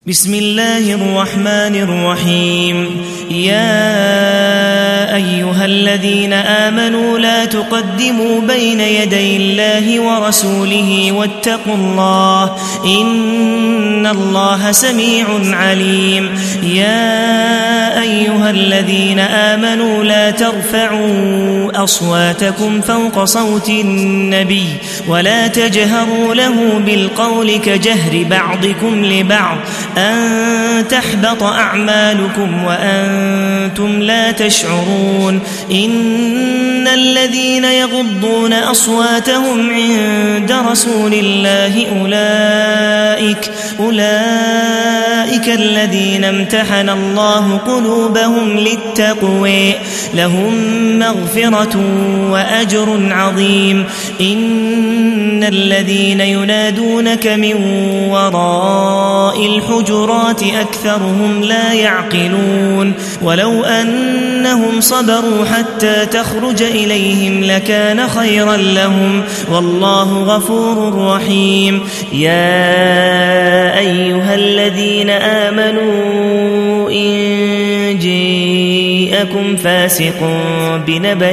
بسم الله الرحمن الرحيم. يا أيها الذين آمنوا لا تقدموا بين يدي الله ورسوله واتقوا الله إن الله سميع عليم. يا أيها الذين آمنوا لا ترفعوا أصواتكم فوق صوت النبي ولا تجهروا له بالقول كجهر بعضكم لبعض أن تحبط أعمالكم وأنتم لا تشعرون. إن الذين يغضون أصواتهم عند رسول الله أولئك الذين امتحن الله قلوبهم للتقوى لهم مغفرة وأجر عظيم. إن الذين ينادونك من وراء الحجرات أكثرهم لا يعقلون. ولو أنهم صبروا حتى تخرج إليهم لكان خيرا لهم والله غفور رحيم. يا أيها الذين آمنوا إن جاءكم فاسق بنبأ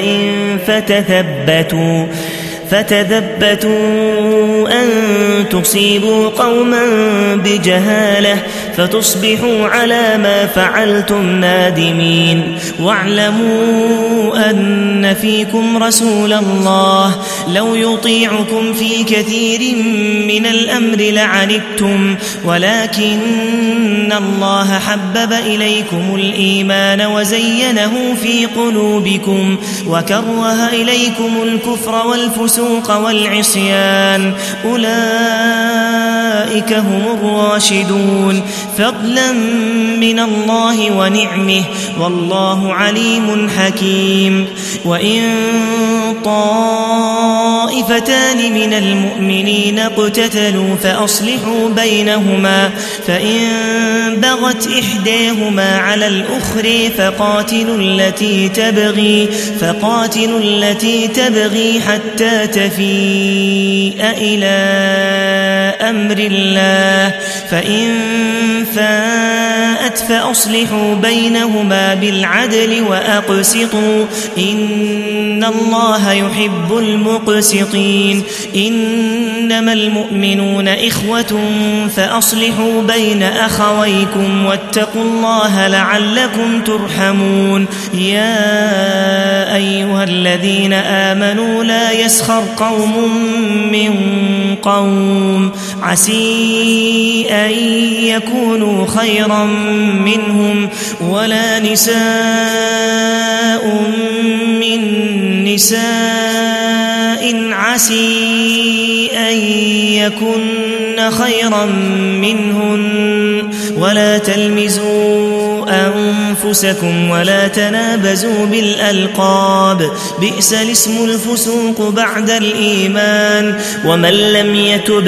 فتثبتوا أن تصيبوا قوما بجهالة فتصبحوا على ما فعلتم نادمين. واعلموا أن فيكم رسول الله لو يطيعكم في كثير من الأمر لعنتم ولكن الله حبب إليكم الإيمان وزينه في قلوبكم وكره إليكم الكفر والفسوق والعصيان أولئك هم الراشدون فضلا من الله ونعمه والله عليم حكيم. وإن طائفتان من المؤمنين اقتتلوا فأصلحوا بينهما فإن بغت إحداهما على الأخرى فقاتلوا التي تبغي حتى تفيء إلى أمر الله فإن فاءت فأصلحوا بينهما بالعدل وأقسطوا إن الله يحب المقسطين. إنما المؤمنون إخوة فأصلحوا بين أخويكم واتقوا الله لعلكم ترحمون. يا أيها الذين آمنوا لا يسخر قوم من قوم عسى أن يكونوا خيرا منهم ولا نساء من نساء عسى أن يكن خيرا منهن ولا تلمزوا أنفسكم ولا تنابزوا بالألقاب بئس الاسم الفسوق بعد الإيمان ومن لم يتب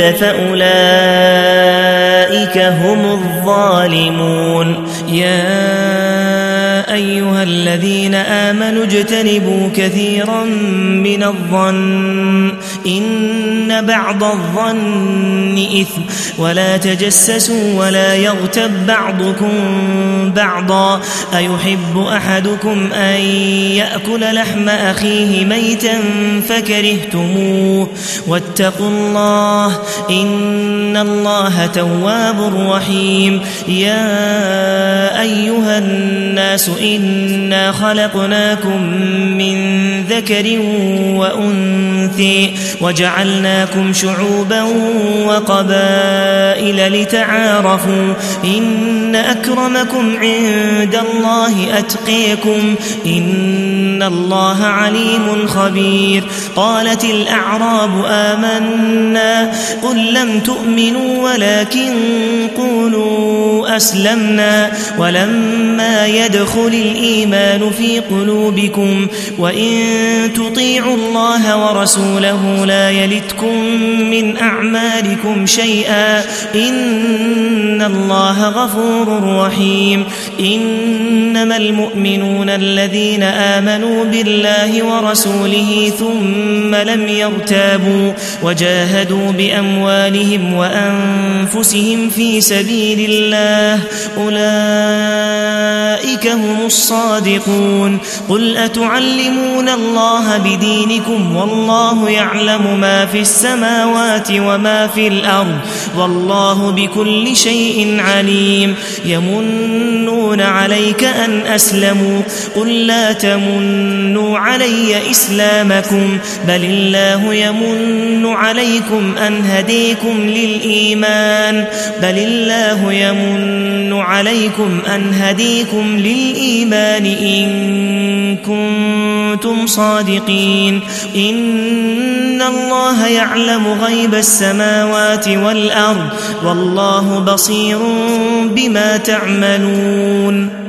فأولئك هم الظالمون. يا أيها الذين آمنوا اجتنبوا كثيرا من الظن إن بعض الظن إثم ولا تجسسوا ولا يغتب بعضكم بعضا أيحب أحدكم أن يأكل لحم أخيه ميتا فكرهتموه واتقوا الله إن الله تواب رحيم. يا أيها الناس إنا خلقناكم من ذكر وأنثى وجعلناكم شعوبا وقبائل لتعارفوا إن أكرمكم عند الله أتقيكم إن الله عليم خبير. قالت الأعراب آمنا قل لم تؤمنوا ولكن قولوا أسلمنا ولما يدخل الإيمان في قلوبكم وإن تطيعوا الله ورسوله لا يلتكم من أعمالكم شيئا إن الله غفور رحيم. إنما المؤمنون الذين آمنوا بالله ورسوله ثم لم يرتابوا وجاهدوا بأموالهم وأنفسهم في سبيل الله أولئك هم الصادقون قل أتعلمون الله بدينكم والله يعلم ما في السماوات وما في الأرض والله بكل شيء عليم يمنون عليك أن أسلموا قل لا تمنوا علي إسلامكم بل الله يمن عليكم أن هديكم للإيمان إن كنتم صادقين إن الله يعلم غيب السماوات والأرض والله بصير بما تعملون